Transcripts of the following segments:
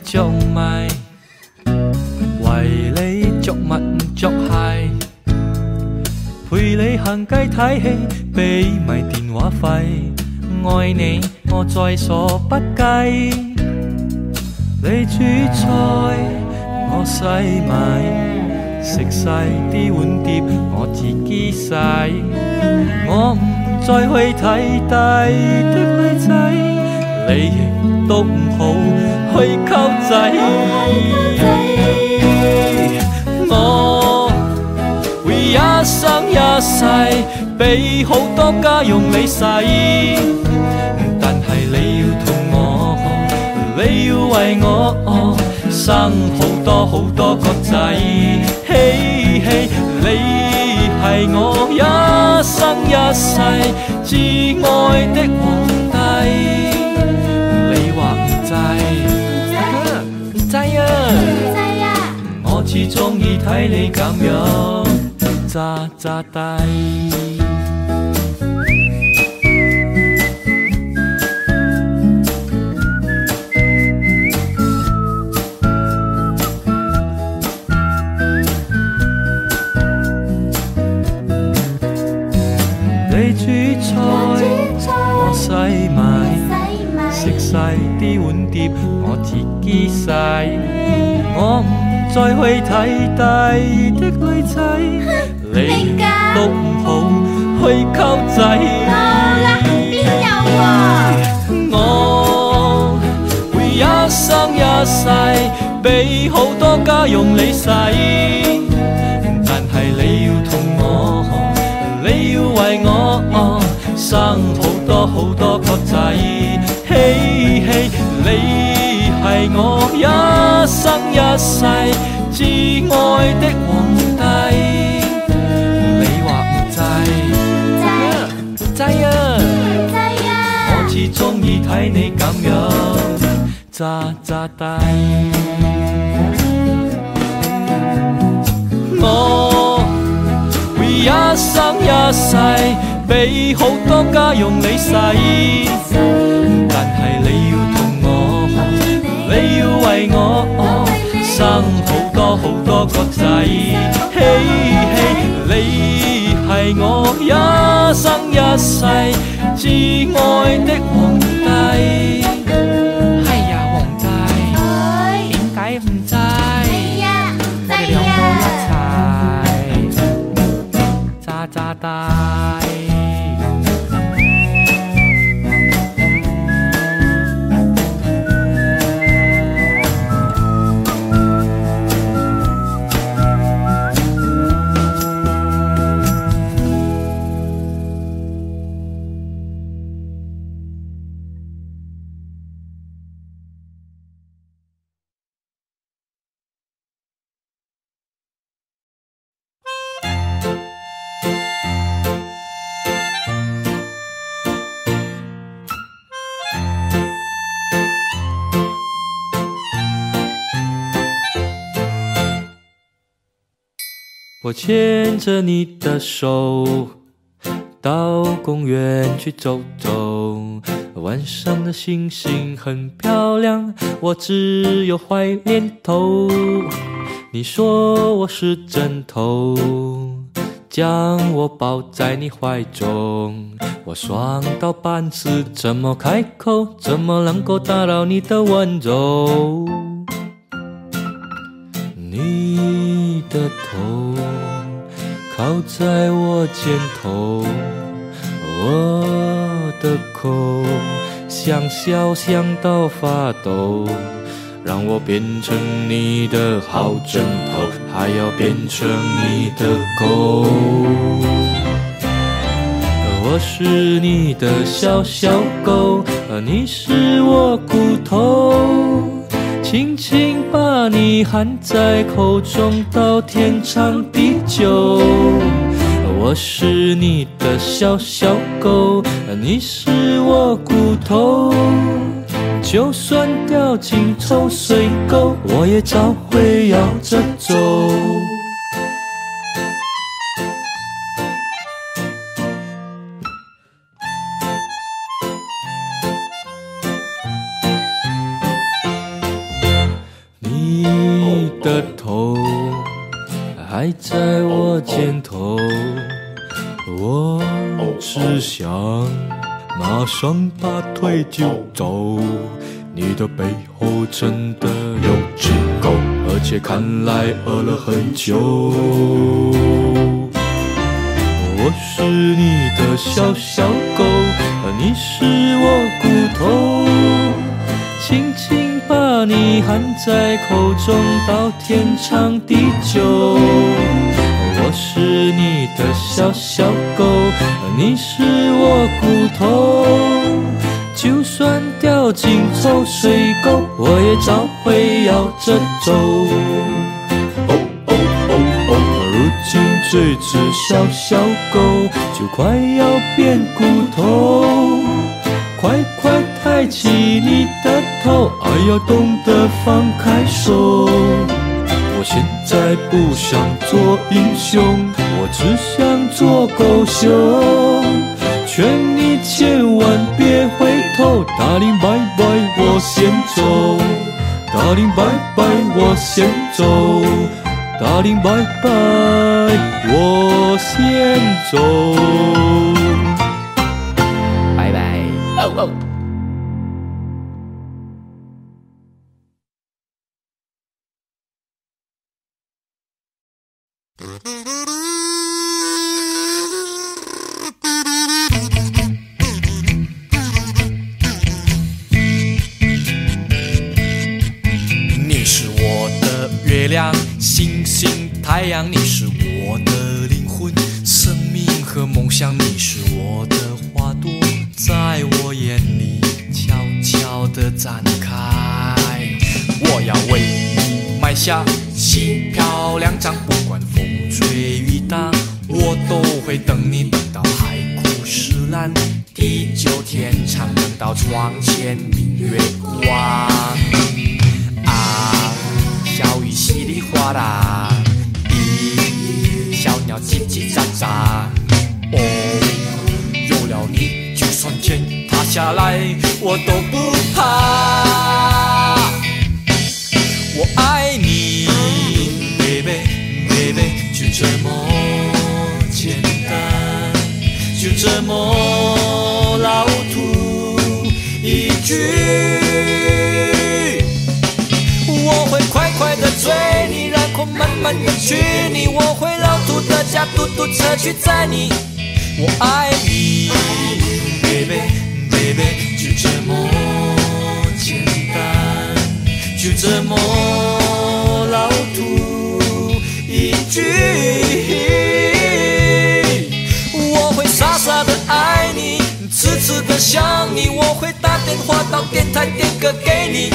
着迷，为你着襪唔着鞋，陪你行街睇戲，俾埋電話費。愛你，我在所不計。你煮菜，我洗埋，食晒啲碗碟，我自己洗。我唔再去睇低的女仔，你亦都唔好去溝仔。我會一生一世俾好多家用你使，但係你要同我，你要為我生好多好多個仔。嘿嘿，你係我一生一世至愛的皇帝，你話唔制？唔制啊！我至鍾意睇你咁樣詐詐低。你煮菜，我洗埋，食晒啲碗碟，我自己洗。我唔再去睇低的女仔，你都唔好去溝仔。 邊有啊？ 我會一生一世俾好多家用你使，但係你要同我，你要為我生好多好多個仔。嘿嘿，你係我一生一世至愛的皇帝，你話唔制？唔制啊！我至鍾意睇你咁樣詐詐低。我會一生一世俾好多家用你使，但係你要同我，你要為我生好多好多個仔。嘿嘿，你係我一生一世至愛的皇帝。係呀，皇帝，點解唔制？我哋兩個一齊詐詐低。我牵着你的手到公园去走走，晚上的星星很漂亮，我只有坏念头。你说我是枕头，将我抱在你怀中，我爽到半死，怎么开口？怎么能够打扰你的温柔？你的头靠在我肩头，我的口想笑想到发抖，让我变成你的好枕头，还要变成你的狗。我是你的小小狗，你是我骨头，轻轻把你含在口中，到天长地久。我是你的小小狗，你是我骨头，就算掉进臭水沟，我也照会摇着走。 马上拔腿就走。你的背后真的有只狗，而且看来饿了很久。我是你的小小狗，你是我骨头，轻轻把你含在口中，到天长地久。我是你的小小狗，你是我骨头，就算掉进臭水沟，我也照会摇着走。如今这只小小狗就快要变骨头，快快抬起你的头，哎呀，懂得放开手。我现在不想做英雄，我只想做狗熊。劝你千万别回头，大林拜拜，我先走。大林拜拜，我先走。大林拜拜，我先走。拜拜。哦哦。你是我的月亮，星星太阳，你是我的灵魂，生命和梦想，你是我的花朵，在我眼里悄悄地展开。我要为你埋下细漂亮章，不管风吹雨打，我都会等你，等到海枯石烂，地久天长，等到窗前明月光。小雨稀里哗啦，小鸟叽叽喳喳。哦，有了你，就算天塌下来，我都不怕。我爱你 ，baby baby， 就这么简单，就这么老土一句。我会快快地追你，然后慢慢地娶你。我会老土的驾嘟嘟车去载你。我爱你 ，baby baby， 就这么简单，就这么老土一句。我会傻傻地爱你，痴痴地想你。我会打电话到电台点歌给你。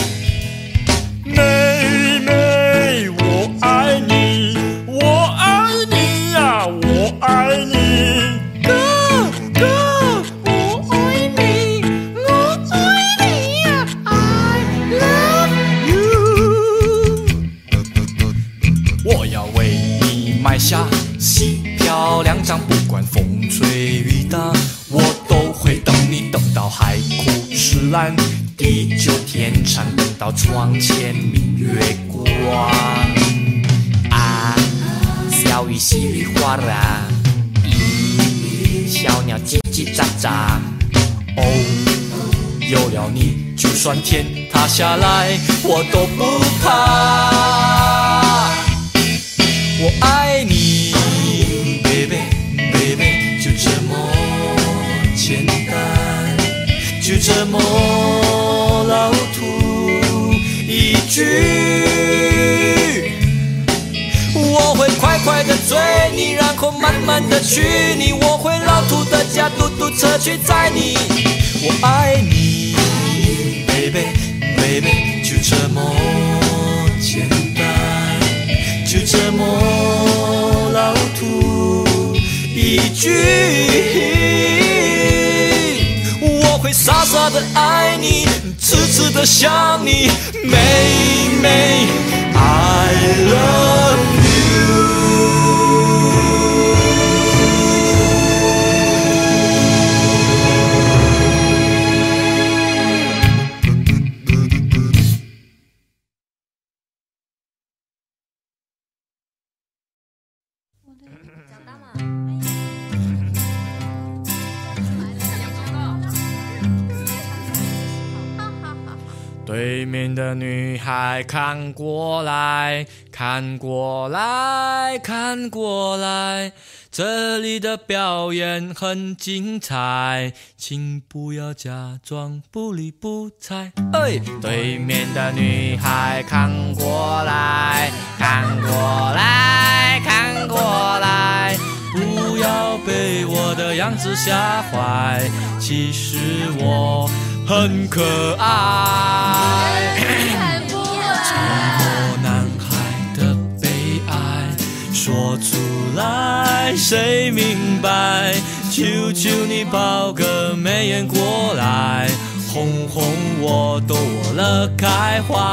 妹妹，我爱你，我爱你呀，我爱你。哥哥，我爱你，我爱你呀 ，I love you。我要为你埋下细漂亮章，不管风吹雨打，我都会等你，等到海枯石烂，地久天长，等到窗前明月光。小雨稀里哗啦，小鸟叽叽喳喳。哦，有了你，就算天塌下来，我都不怕。我爱你 ，baby baby， 就这么简单，就这么老土一句。我会快快地追你，然后慢慢地娶你。我会老土的驾嘟嘟车去载你。我爱你 ，baby baby， 就这么简单，就这么老土一句。我会傻傻地爱你，痴痴地想你，妹妹 I love you。 找到吗？ 对面的女孩看过来，看过来，看过来，这里的表演很精彩，请不要假装不理不睬。对面的女孩看过来，看过来，看过来，不要被我的样子吓坏，其实我很可爱。寂寞男孩的悲哀说出来谁明白，求求你抱个媚眼过来，哄哄我躲了开怀。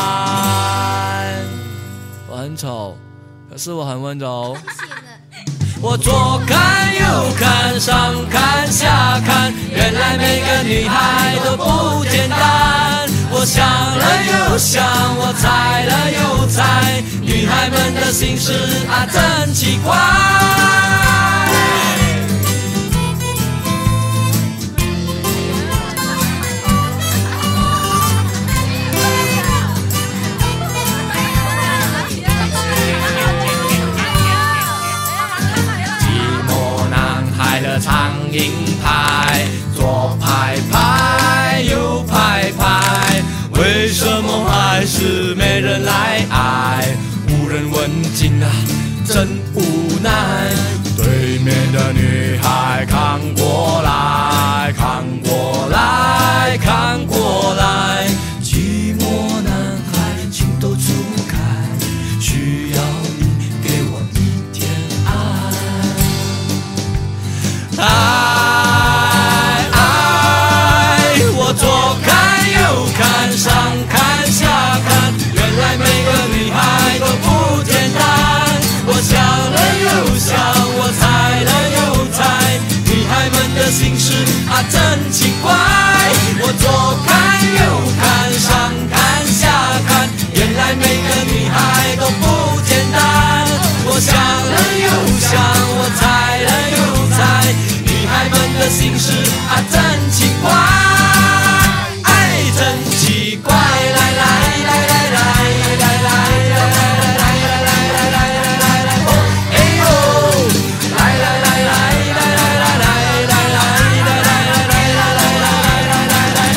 我很丑，可是我很温柔。我左看右看上看下看，原来每个女孩都不简单。我想了又想，我猜了又猜，女孩们的心事啊真奇怪。苍蝇拍，左拍拍，右拍拍，为什么还是没人来爱？无人问津啊，真无奈。对面的女孩看过来，看过来，看过来，寂寞男孩请都出开，需要你给我一点爱。我左看右看上看下看，原来每个女孩都不简单。我想了又想，我猜了又猜，女孩们的心事啊真奇怪。我左看右看上看下看，原来每个女孩都不简单。我想了又想，我猜了又猜，女孩们的心事啊真奇怪，爱真奇怪，来来来来来来来来来来来来来，哦哎呦，来来来来来来来来来来来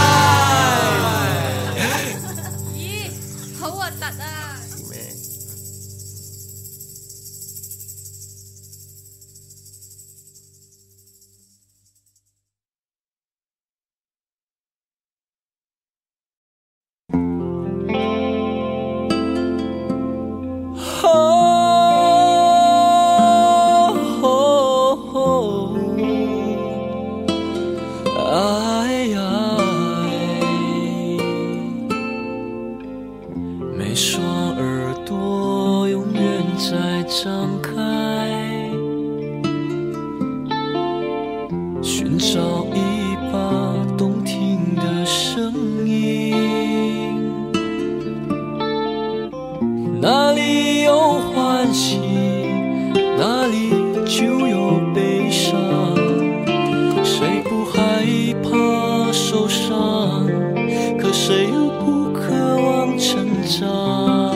来来来。 咦，好核突啊！ 每双耳朵永远在张开，寻找一把动听的声音，哪里有欢喜，哪里就有悲伤，谁不害怕受伤，可谁又不渴望成长。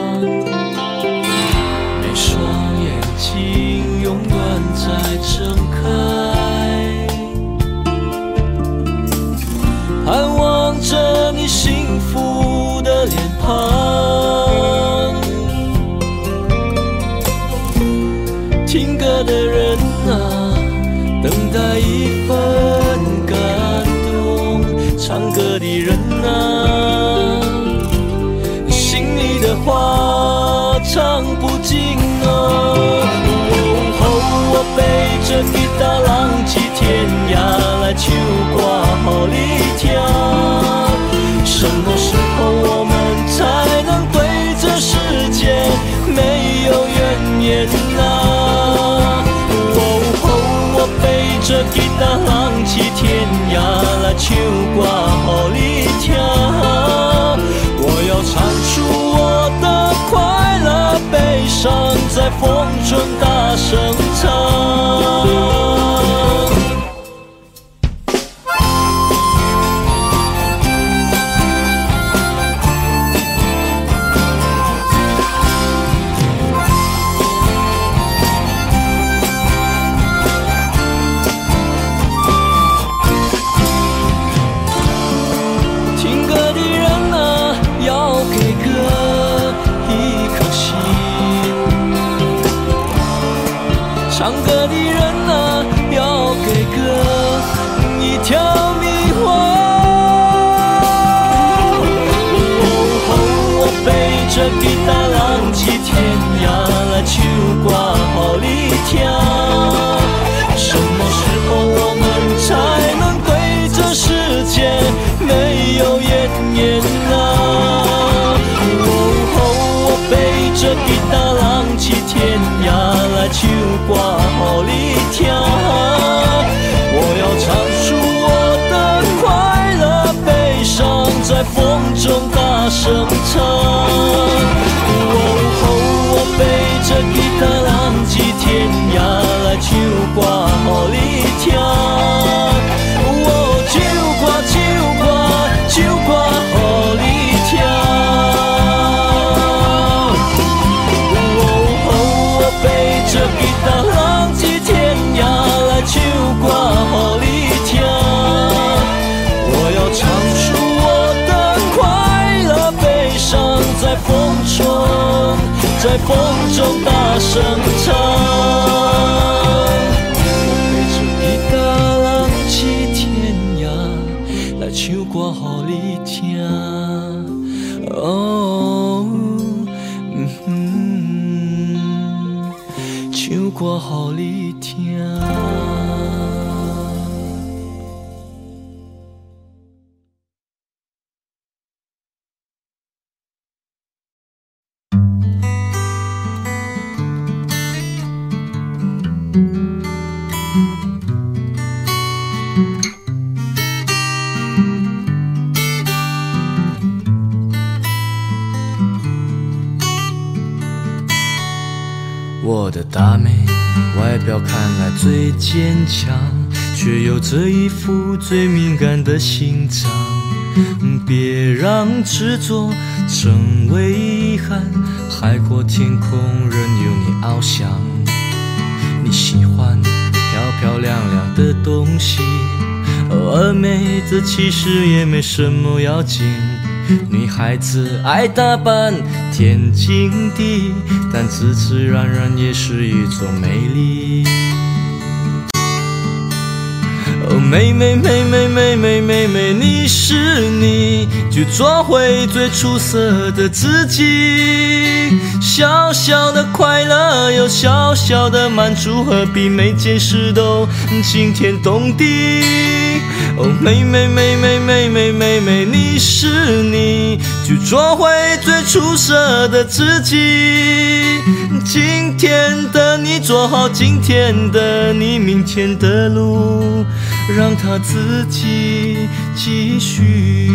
每双眼睛永远在睁开，盼望着你幸福的脸庞。听歌的人啊，等待一份感动，唱歌的人啊，心里的话唱不尽哦。我背着吉他浪迹天涯，来唱歌给你听。什么时候我们才能对这世界没有怨言啊？我背着吉他浪迹天涯，来唱歌给你听。我要唱出我的快乐悲伤，在风中大声唱。 唱歌的人啊，要给歌一条迷惘。我背着吉他浪迹天涯，来唱歌给你听。什么时候我们才能对这世界没有怨言啊？我背着吉他浪迹天涯，来唱歌给你听。我要唱出我的快乐悲伤，在风中大声唱。我背着吉他浪迹天涯，来唱歌给你听。唱歌给你听。我背着吉他浪迹天涯，来唱歌给你听。我要唱出我的快乐悲伤，在风中大声唱。我背着吉他浪迹天涯，来唱歌给你听。唱歌给你听。我的大妹，外表看来最坚强，却有着一副最敏感的心脏。别让执着成为遗憾，海阔天空任由你翱翔。你喜欢漂漂亮亮的东西，而美这其实也没什么要紧。女孩子爱打扮天经地义，但自自然然也是一种美丽。妹妹妹妹妹妹妹妹，你是你，就做回最出色的自己。小小的快乐有小小的满足，何必每件事都惊天动地？妹妹妹妹妹妹妹妹，你是你，就做回最出色的自己。今天的你做好今天的你，明天的路让它自己继续。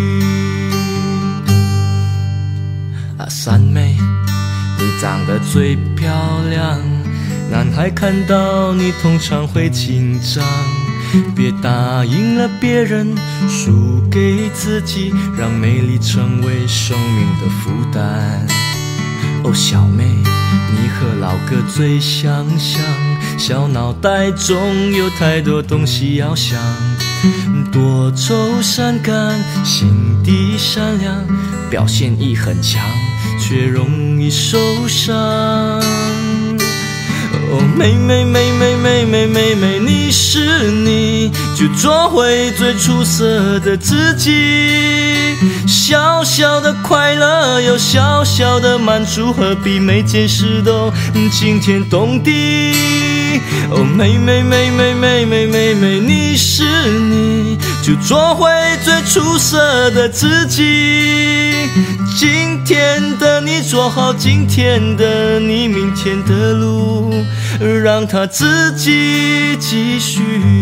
三妹，你长得最漂亮，男孩看到你通常会紧张。别答应了别人，输给自己，让美丽成为生命的负担。小妹，你和老哥最相像，小脑袋中有太多东西要想。多愁善感，心地善良，表现欲很强，却容易受伤。妹妹妹妹妹妹妹妹，你是你，就做回最出色的自己。小小的快乐有小小的满足，何必每件事都惊天动地？妹妹妹妹妹妹妹妹，你是你，就做回最出色的自己。今天的你做好今天的你，明天的路让它自己继续。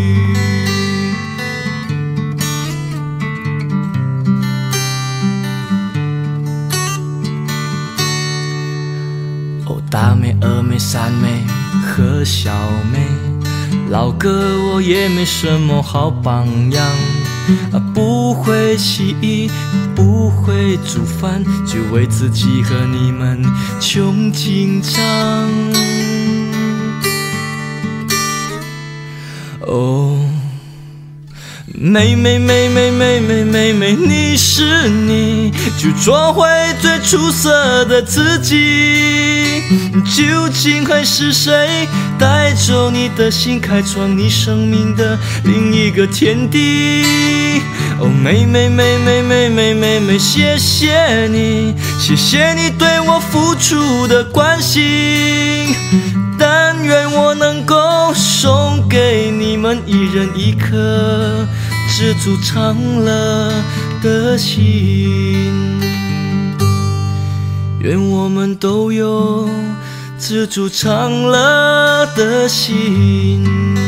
大妹、二妹、三妹和小妹，老哥我也没什么好榜样。不会洗衣，不会煮饭，就为自己和你们穷紧张。妹妹妹妹妹妹妹妹，你是你， 你，去做回最出色的自己。究竟会是谁带走你的心，开创你生命的另一个天地？哦，妹妹妹妹妹妹妹妹，谢谢你，谢谢你对我付出的关心。但愿我能够送给你们一人一颗知足常乐的心。愿我们都有知足常乐的心。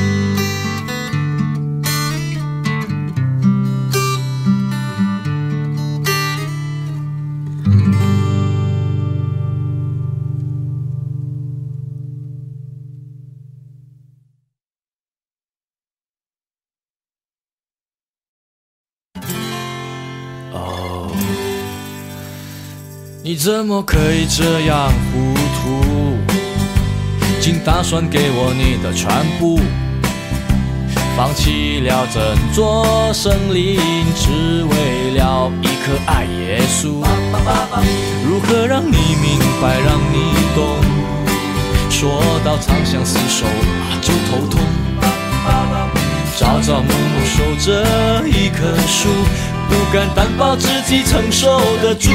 你怎么可以这样糊涂？竟打算给我你的全部，放弃了整座森林，只为了一颗爱耶稣。如何让你明白，让你懂？说到长相厮守就头痛。朝朝暮暮守着一棵树，不敢担保自己承受得住。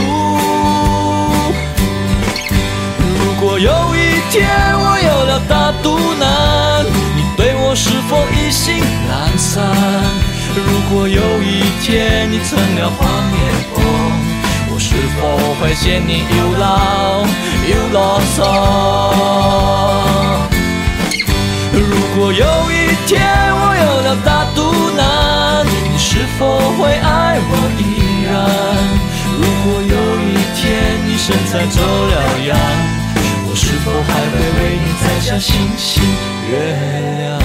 如果有一天我有了大肚腩，你对我是否意兴阑珊？如果有一天你成了黄面婆，我是否会嫌你又老又啰嗦？如果有一天我有了大肚腩，你是否会爱我依然？如果有一天你身材走了样，我是否还会为你摘下星星月亮？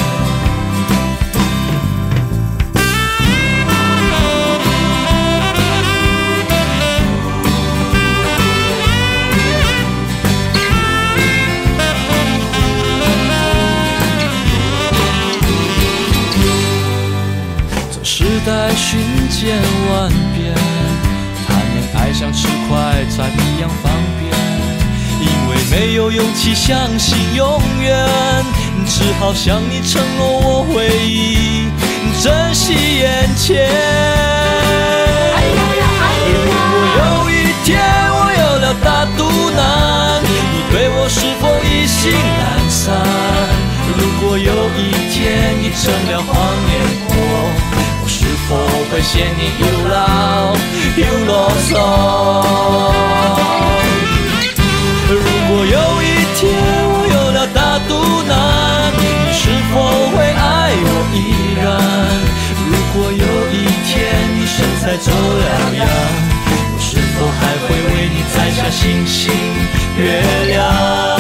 时代瞬间万变，谈恋爱像吃快餐一样方便，因为没有勇气相信永远，只好向你承诺我会珍惜眼前。如果有一天我有了大肚腩，你对我是否意兴阑珊？如果有一天你成了黄脸婆，是否会嫌你又老又啰嗦？如果有一天我有了大肚腩，你是否会爱我依然？如果有一天你身材走了样，我是否还会为你摘下星星月亮？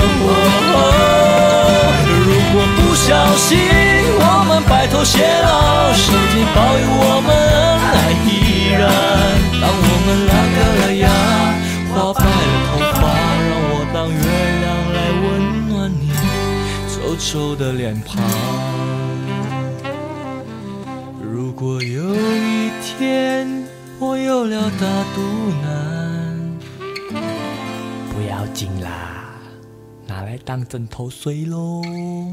如果不小心我们白头偕老，上天保佑我们恩爱依然。当我们拉开了牙，花白了头发，让我当月亮来温暖你皱皱的脸庞。如果有一天我有了大肚腩，不要紧啦，拿来当枕头睡咯。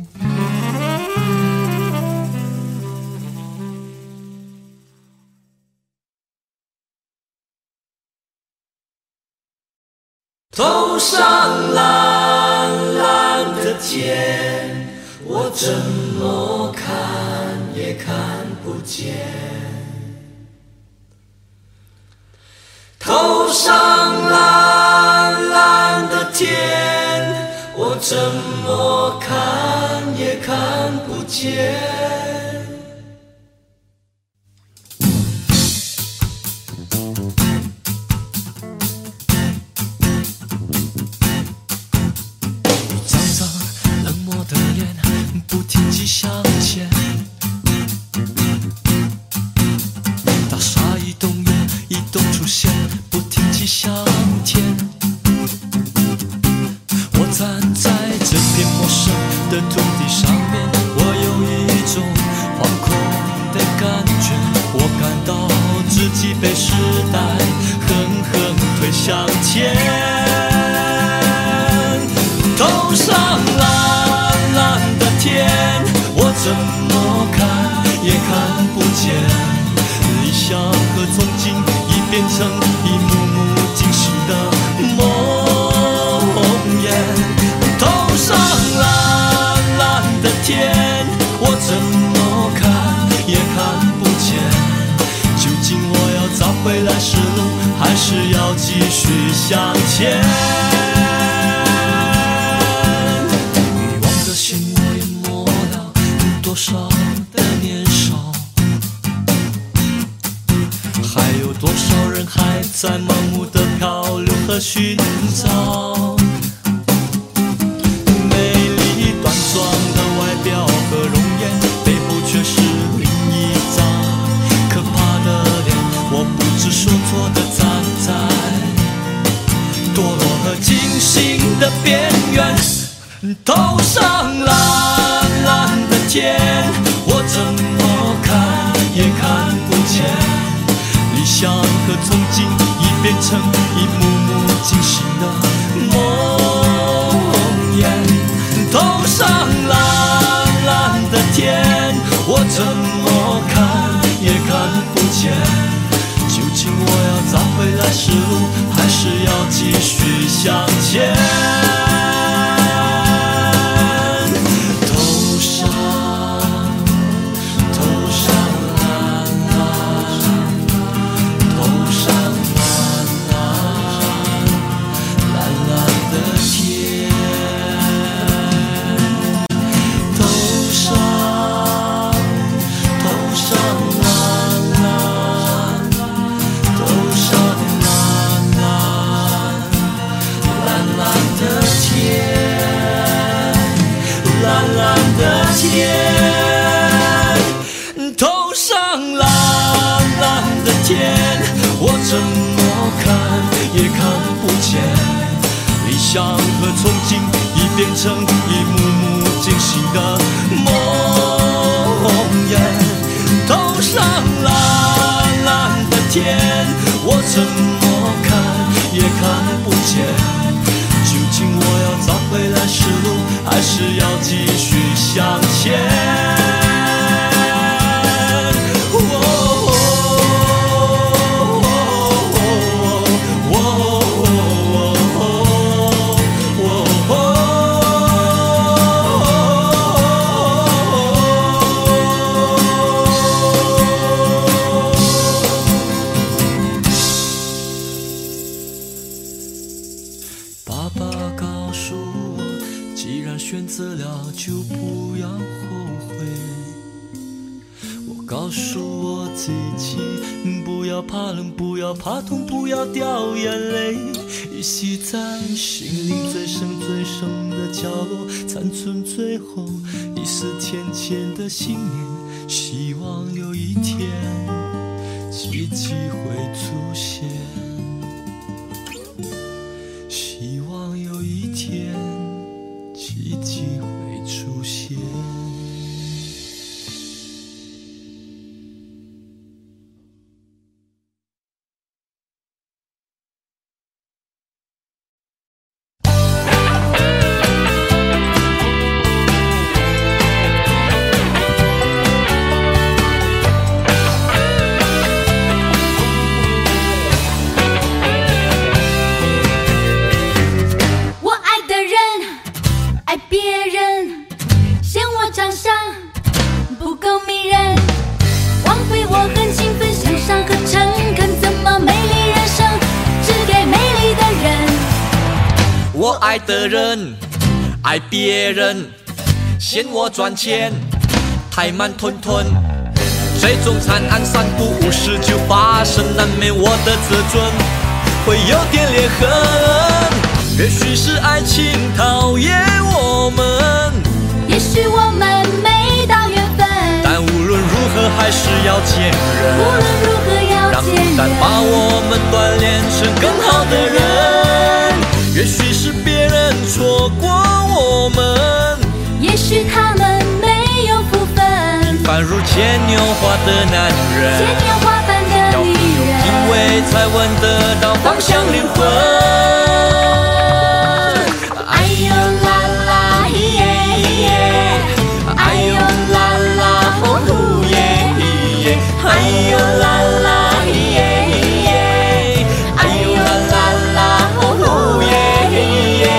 头上蓝蓝的天，我怎么看也看不见。头上蓝蓝的天，我怎么看也看不见。不停地向前，大厦一栋又一栋出现，不停地向前。我站在这片陌生的土地上面，我有一种自己被时代狠狠推向前。头上蓝蓝的天，我怎么看也看不见。理想和憧憬已变成一幕幕惊醒的梦魇。头上蓝蓝的天，我怎么看也看不见。究竟我要找回来时路，还是要继续向前？欲望的心我淹没了多少的年少，还有多少人还在盲目的漂流和寻找？美丽端庄的外表和容颜，背后却是另一张可怕的脸。我不知所措的站在堕落和惊醒的边缘。头上蓝蓝的天，我怎么看也看不见。理想和憧憬已变成一幕幕惊醒的梦魇。头上蓝蓝的天，我怎么看也看不见。究竟我要找回来时路，还是要继续向前？头上蓝蓝的天，我怎么看也看不见。理想和憧憬已变成一幕幕惊醒的梦魇。头上蓝蓝的天，我怎么看也看不见。究竟我要找回来时路，还是要继续向前？选择了就不要后悔。我告诉我自己，不要怕冷，不要怕痛，不要掉眼泪。依稀在心灵最深最深的角落，残存最后一丝甜甜的信念。希望有一天奇迹会出现，希望有一天奇迹会出现。我爱的人，爱别人，嫌我赚钱太慢吞吞，最终惨案三不五时就发生，难免我的自尊会有点裂痕。也许是爱情讨厌我们， 也许我们没到缘分， 但无论如何还是要见人， 无论如何要让孤见人， 单把我们锻炼成更好的人。也许是别人错过我们， 也许他们没有福分， 平凡如牵牛花的男人， 牵牛花般的要女人， 方向灵魂。哎呦啦啦耶耶，哎呦啦啦呼呼耶耶，哎呦啦啦耶耶，哎呦啦啦啦呼呼耶耶。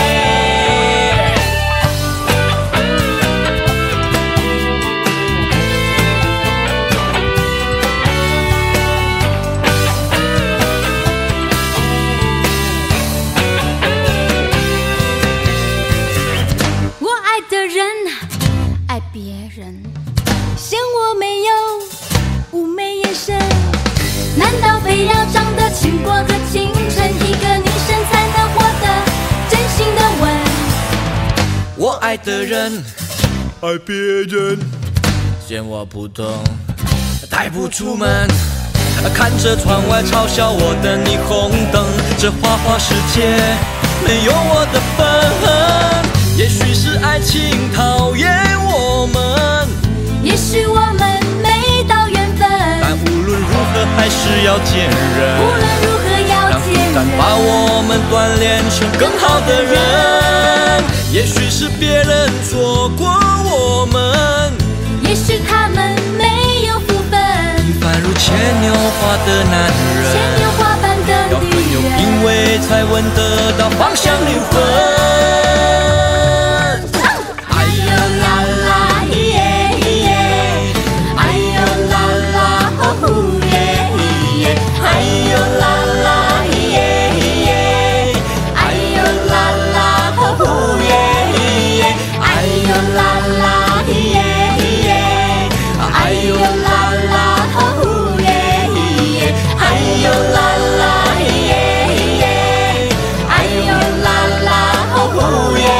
我爱的人爱别人，嫌我没有妩媚眼神，难道非要长得倾国和倾城，一个女生才能获得真心的吻？ 我爱的人爱别人，嫌我普通带不出门，看着窗外嘲笑我的霓虹灯，这花花世界没有我的份。也许是爱情讨厌我们， 也许我们没到缘分， 但无论如何还是要见人， 无论如何要让见孤单把人。 我们锻炼成更好的人。也许是别人错过我们， 也许他们没有福分， 平凡如牵牛花的男人， 牵牛花般的要很有女人。 品味才闻得到芳香灵魂。哎呦啦啦耶耶，哎呦啦啦呼呼耶耶，哎呦啦啦耶耶，哎呦啦啦呼呼耶耶，哎呦啦啦耶耶，哎呦啦啦呼呼耶耶，哎呦啦啦耶耶，哎呦啦啦呼呼耶耶。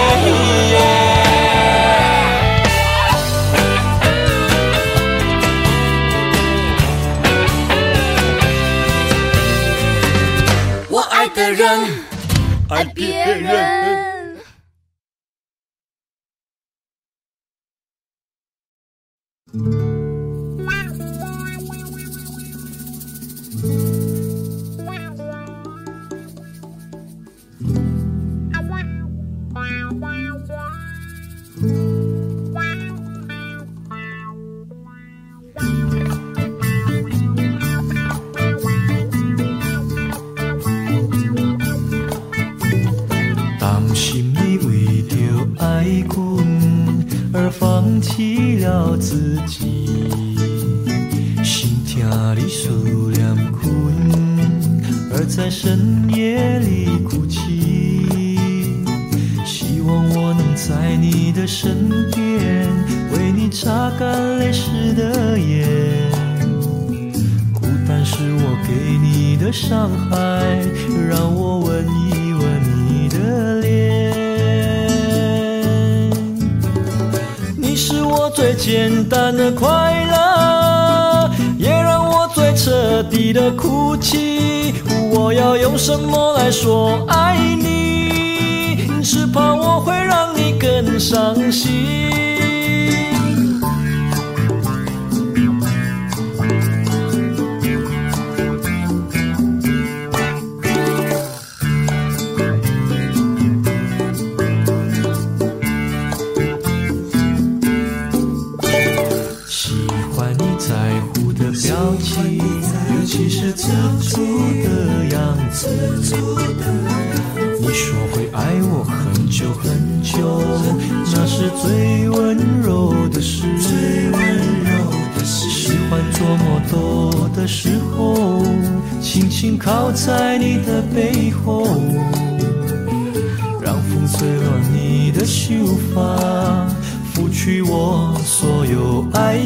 我爱的人爱别人。当心你为着爱阮而放弃了自己，心疼你思念困，而在深夜里哭泣。希望我能在你的身边，为你擦干泪湿的眼。孤单是我给你的伤害，让我吻一吻你的脸。你是我最简单的快乐，也让我最彻底的哭泣。我要用什么来说爱你？只怕我会让你更伤心。喜欢你在乎的表情，尤其是吃醋的样子。你说会爱我很久很久，那是最温柔的事。喜欢做梦多的时候，轻轻靠在你的背后，让风吹乱你的秀发，拂去我所有哀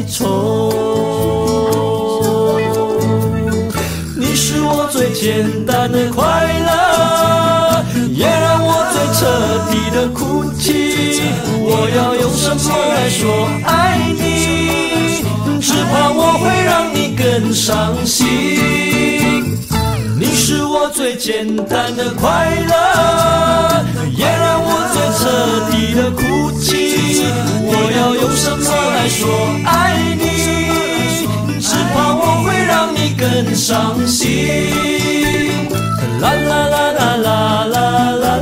愁。你是我最简单的快乐，也让我最彻底的哭泣。我要用什么来说爱你？只怕我会让你更伤心。你是我最简单的快乐，也让我最彻底的哭泣。我要用什么来说爱你？只怕我会让你更伤心。 啦啦啦啦啦啦啦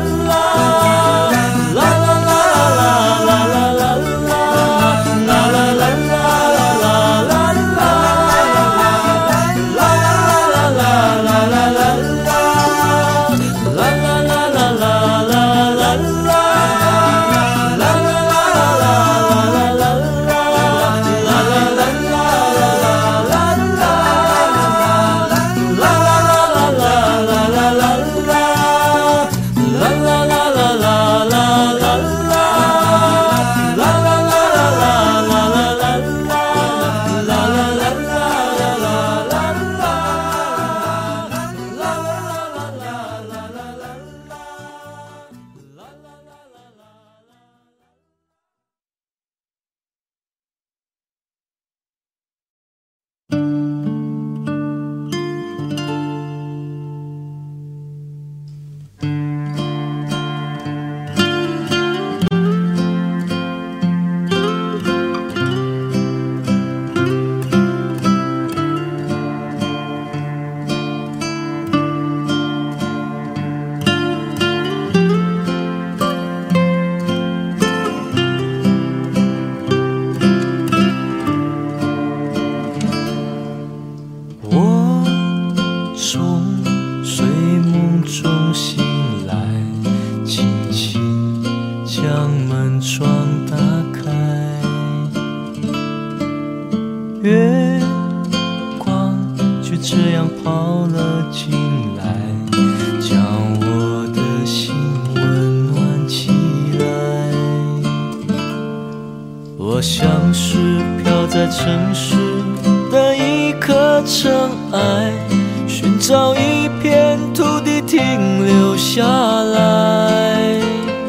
我像是飘在城市的一颗尘埃，寻找一片土地停留下来。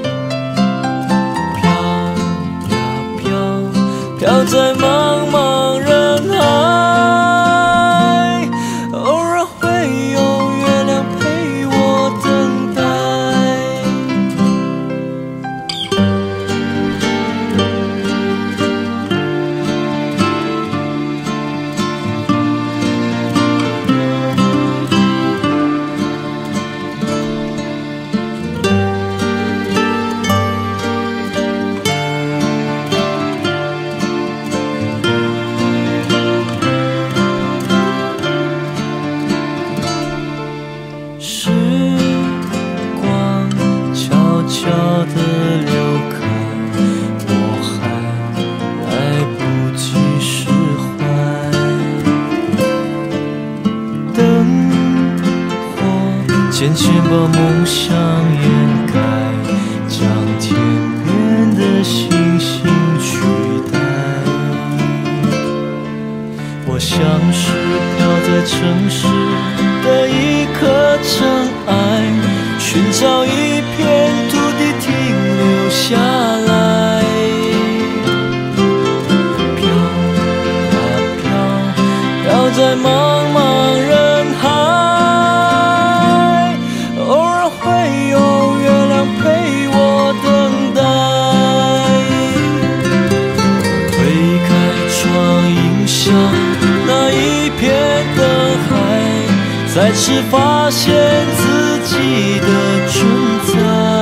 飘呀飘，飘在茫茫人海，偶尔会有月亮陪我等待。时光悄悄地流开，我还来不及释怀。灯火渐渐把梦想掩盖，将天边的星星取代。我像是飘在城市的一颗尘埃，寻找一片土地停留下来。飘啊飘，飘在茫茫人海，偶尔会有月亮陪我等待。推开窗迎向那一片的海，再次发现自己的存在。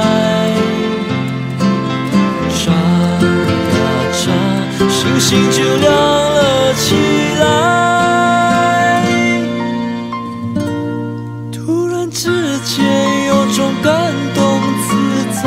眨呀眨，星星就亮了起来。突然之间有种感动自在。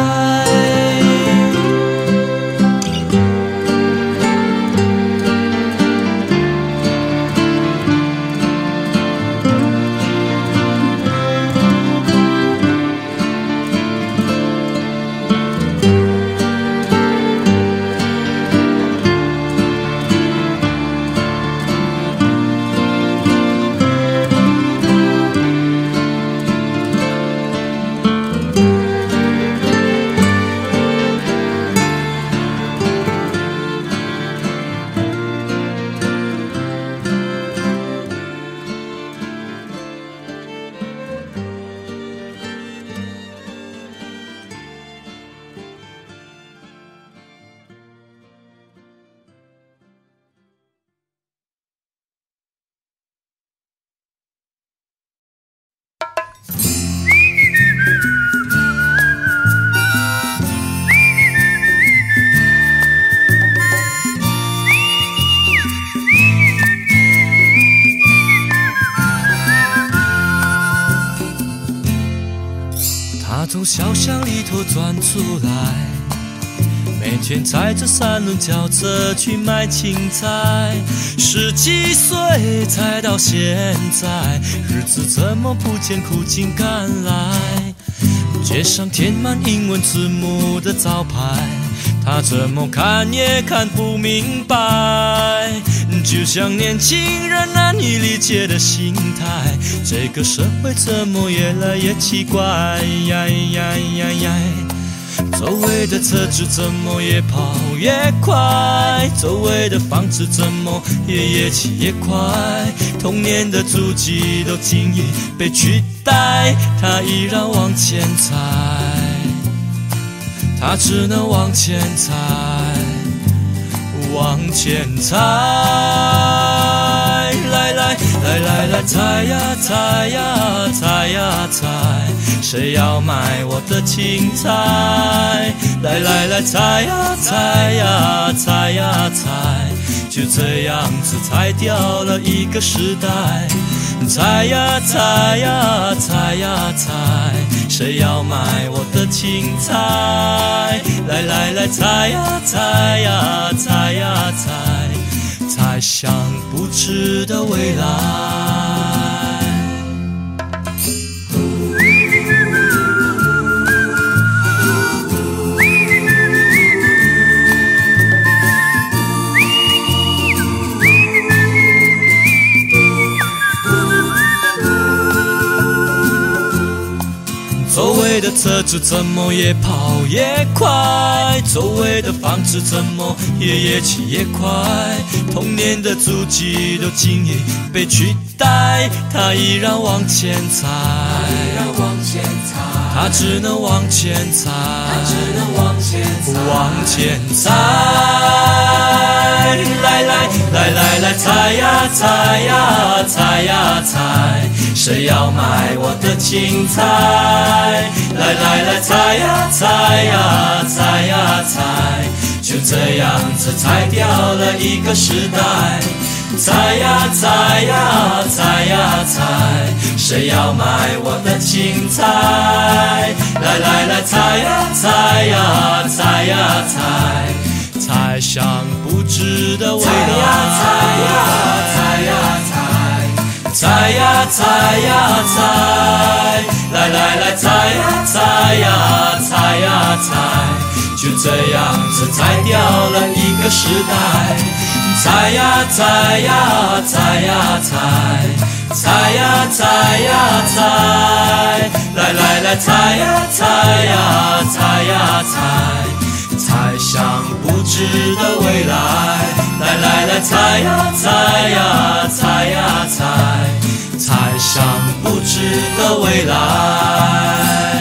从小巷里头钻出来，每天踩着三轮轿车去买青菜。10几岁才到现在，日子怎么不见苦尽甘来？街上填满英文字母的招牌，他怎么看也看不明白，就像年轻人难以理解的心态，这个社会怎么越来越奇怪呀呀呀呀，周围的车子怎么越跑越快，周围的房子怎么也越起越快，童年的足迹都轻易被取代，他依然往前踩，他只能往前踩，往前踩，来来来来来，踩呀踩呀踩呀踩，谁要买我的青菜？来来来，踩呀踩呀踩呀踩，就这样子踩掉了一个时代。踩呀踩呀踩呀踩，谁要买我的青菜？来来来，踩呀踩呀踩呀踩，踩向不知的未来。周围的车子怎么越跑越快，周围的房子怎么也越起越快，童年的足迹都轻易被取代，他依然往前踩，他只能往前踩，往前踩，来来来来来，踩呀踩呀踩呀踩，谁要买我的青菜？来来来，踩呀踩呀踩呀踩，就这样子踩掉了一个时代。踩呀踩呀踩呀踩，谁要买我的青菜？来来来，踩呀踩呀踩呀踩，踩向不知的未来。踩呀踩呀踩，踩呀踩呀踩，来来来，踩呀踩呀踩呀踩，就这样子踩掉了一个时代。踩呀踩呀踩呀踩，踩呀踩呀踩，来来来，踩呀踩呀踩呀踩，踩向不知的未来。来来来，踩呀踩呀踩呀踩，踩向不知的未来。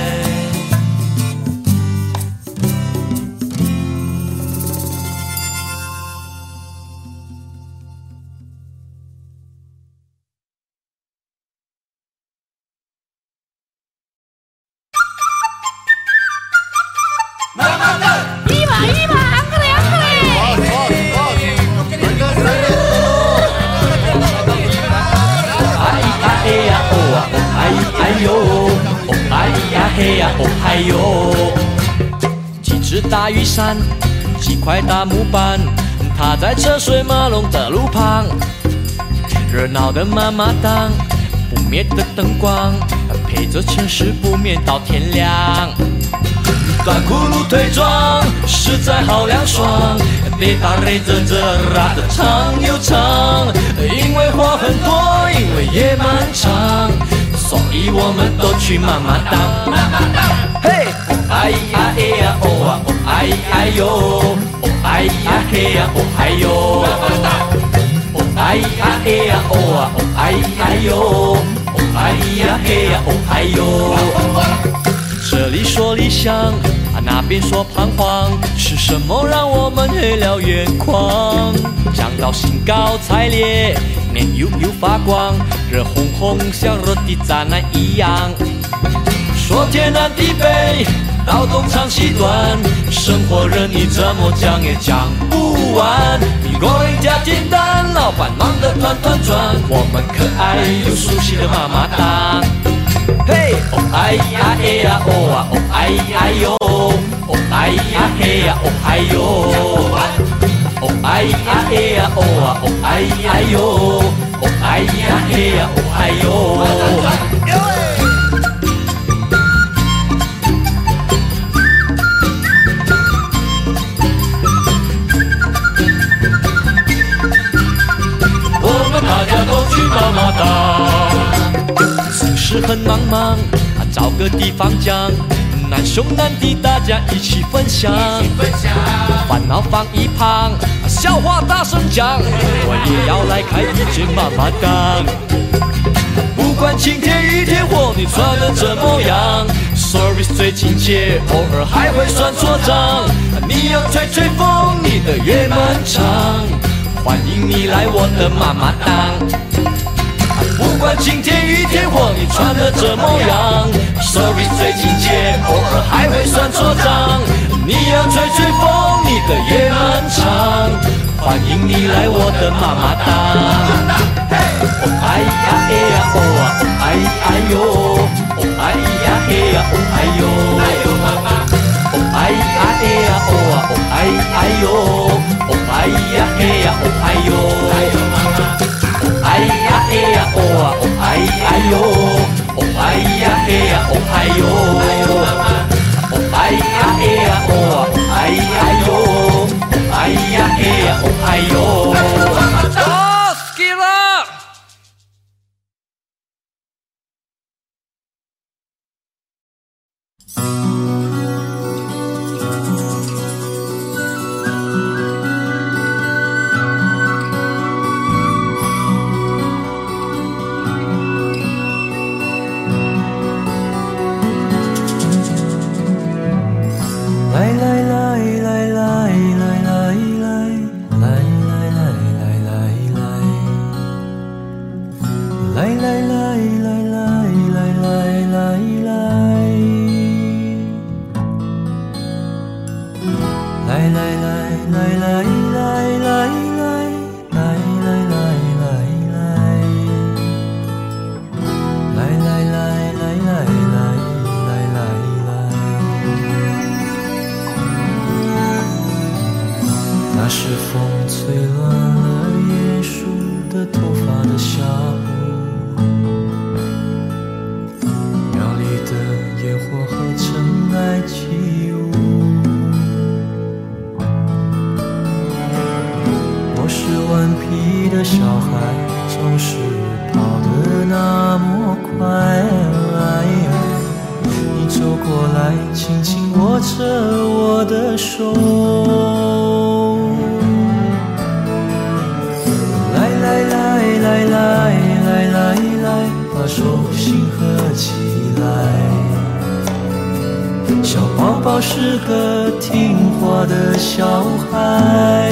嘿呀哦嗨哟，几只大雨伞，几块大木板，它在车水马龙的路旁，热闹的妈妈档，不灭的灯光，陪着城市不眠到天亮。短裤路腿壮，实在好凉爽，得打得着着拉得长又长，因为话很多，因为夜漫长，所以我们都去妈妈档。嘿，哦哎呀哎呀哦啊哦哎哎哟，哦哎呀嘿呀哦嗨哟，哦哎呀哎呀哦啊哦哎哎哟，哦哎呀嘿呀哦嗨哟。这里说理想，那边说彷徨，是什么让我们黑了眼眶？讲到兴高采烈，脸又发光，热烘烘像热的炸弹一样。说天南地北，道东长西短，生活任意怎么讲也讲不完。米锅人家简单，老板忙得团团转，我们可爱又熟悉的妈妈档。嘿，哦哎哎呀哎呀哦啊哦哎哎呦，哦哎呀嘿呀哦哎呦，哦哎呀哎呀哦啊哦哎哎呦，哦哎呀嘿呀哦哎呦。我们大家都去妈妈档，城市很茫茫，找个地方讲，难兄难弟大家一起分享，烦恼放一旁，笑话大声讲，我也要来开一间妈妈档。不管晴天雨天或你穿得怎么样 ，service 最亲切，偶尔还会算错账。你要吹吹风，你的夜漫长，欢迎你来我的妈妈档。不管晴天雨天或你穿得怎么样 ，service 最亲切，偶尔还会算错账。你要吹吹风，你的夜漫长，欢迎你来我的妈妈档。哦哎呀哎呀哦啊哦哎哎呦，哦哎呀哎呀哦哎呦，哦哎呀哎呀哦啊哦哎哎呦，哦哎呀哎呀哦哎呦，哦哎呀哎呀哦啊哦哎哎呦，哦哎呀哎呀哦哎呦，哦哎呀哎呀哦啊哦哎哎呦，哦哎呀哎呀哦哎呦。 那是风吹乱了椰树的头发的下午，庙里的烟火和尘埃起舞。我是顽皮的小孩，总是跑得那么快。你走过来，轻轻握着我的手。来，把手心合起来。小宝宝是个听话的小孩，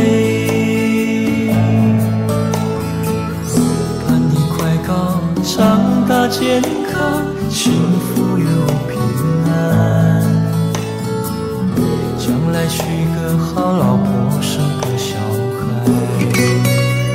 盼你快高长大健康，幸福又平安。将来娶个好老婆，生个小孩。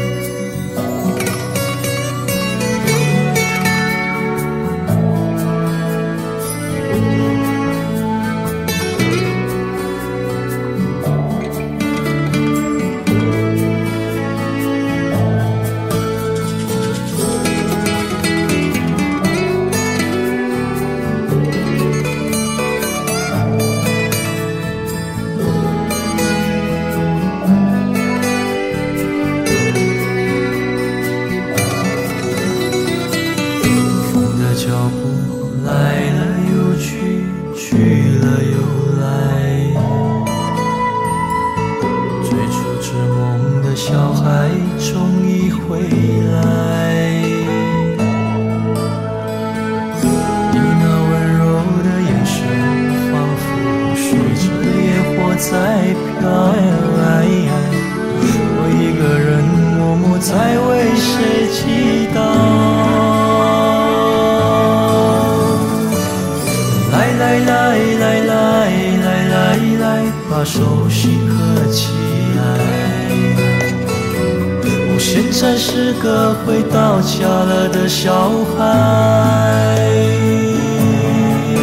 把手心合起来。我现在是个会到家了的小孩。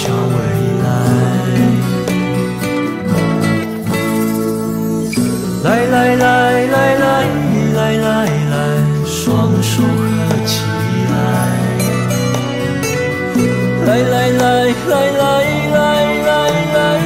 笑未来。来来来来来来来来，双手合起来。来来来来来来来来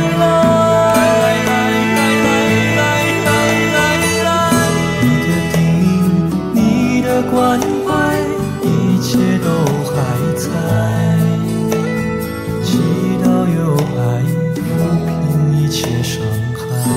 来，你的叮咛，你的关怀，一切都还在。祈祷有爱抚平一切伤害。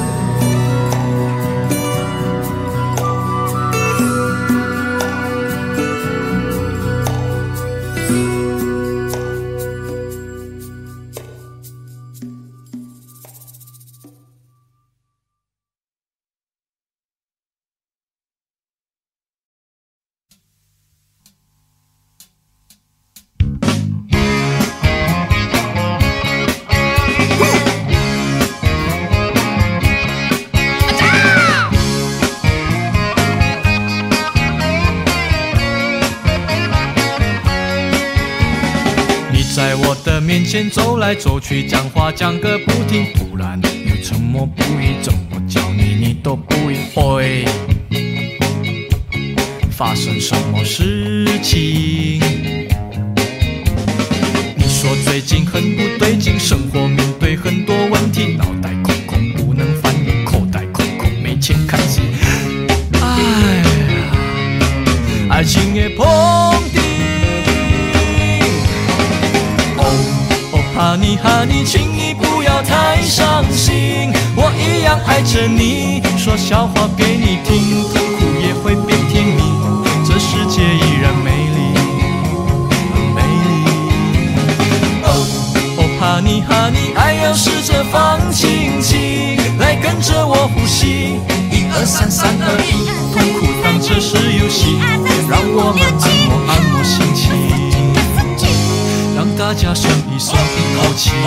在我的面前走来走去，讲话讲个不停，突然又沉默不语，怎么叫你都不会。发生什么事情？你说最近很不对劲，生活面对很多问题，脑袋空空不能反应，口袋空空没钱看戏。哎呀，爱情也碰壁。哈尼哈尼，请你不要太伤心，我一样爱着你，说笑话给你听，痛苦也会变甜蜜，这世界依然美丽，很美丽。哦，哈尼哈尼，爱要试着放轻轻，来跟着我呼吸，1、2、3、3、2、1，痛苦当这是游戏，让我们按摩心情。让大家松一松一口气。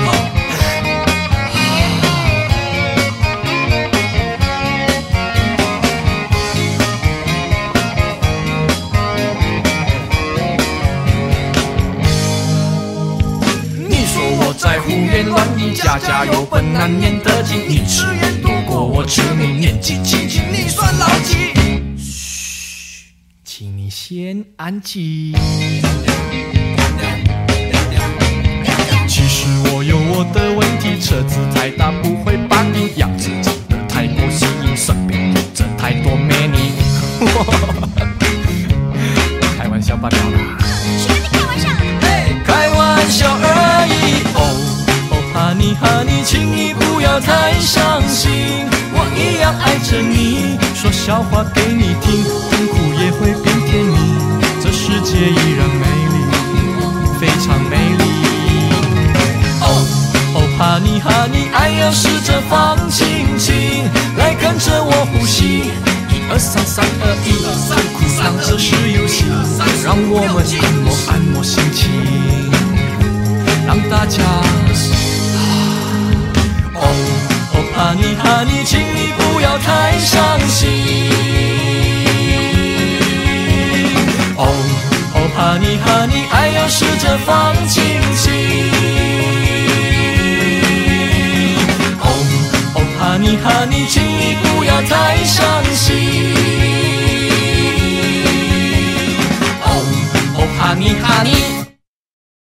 你说我在胡言乱语，家家有本难念的经。你吃盐多过我吃米，年纪轻轻你算老几？嘘，请你先安静。其实我有我的问题，车子太大不会把音，样子长得太过吸引，身边有着太多美女。开玩笑罢了啦， 谁跟你开玩笑？ 开玩笑而已。哦，哈尼哈尼，请你不要太伤心，我一样爱着你，说笑话给你听，痛苦也会变甜蜜，这世界依然美丽，非常美丽。哈尼哈尼，爱要试着放轻轻，来跟着我呼吸，1、2、3、3、2、1，痛苦当这是游戏，让我们按摩心情，让大家哦，哈尼哈尼，请你不要太伤心。哦，哈尼哈尼，爱要试着放轻轻。哈尼哈尼，请你不要太伤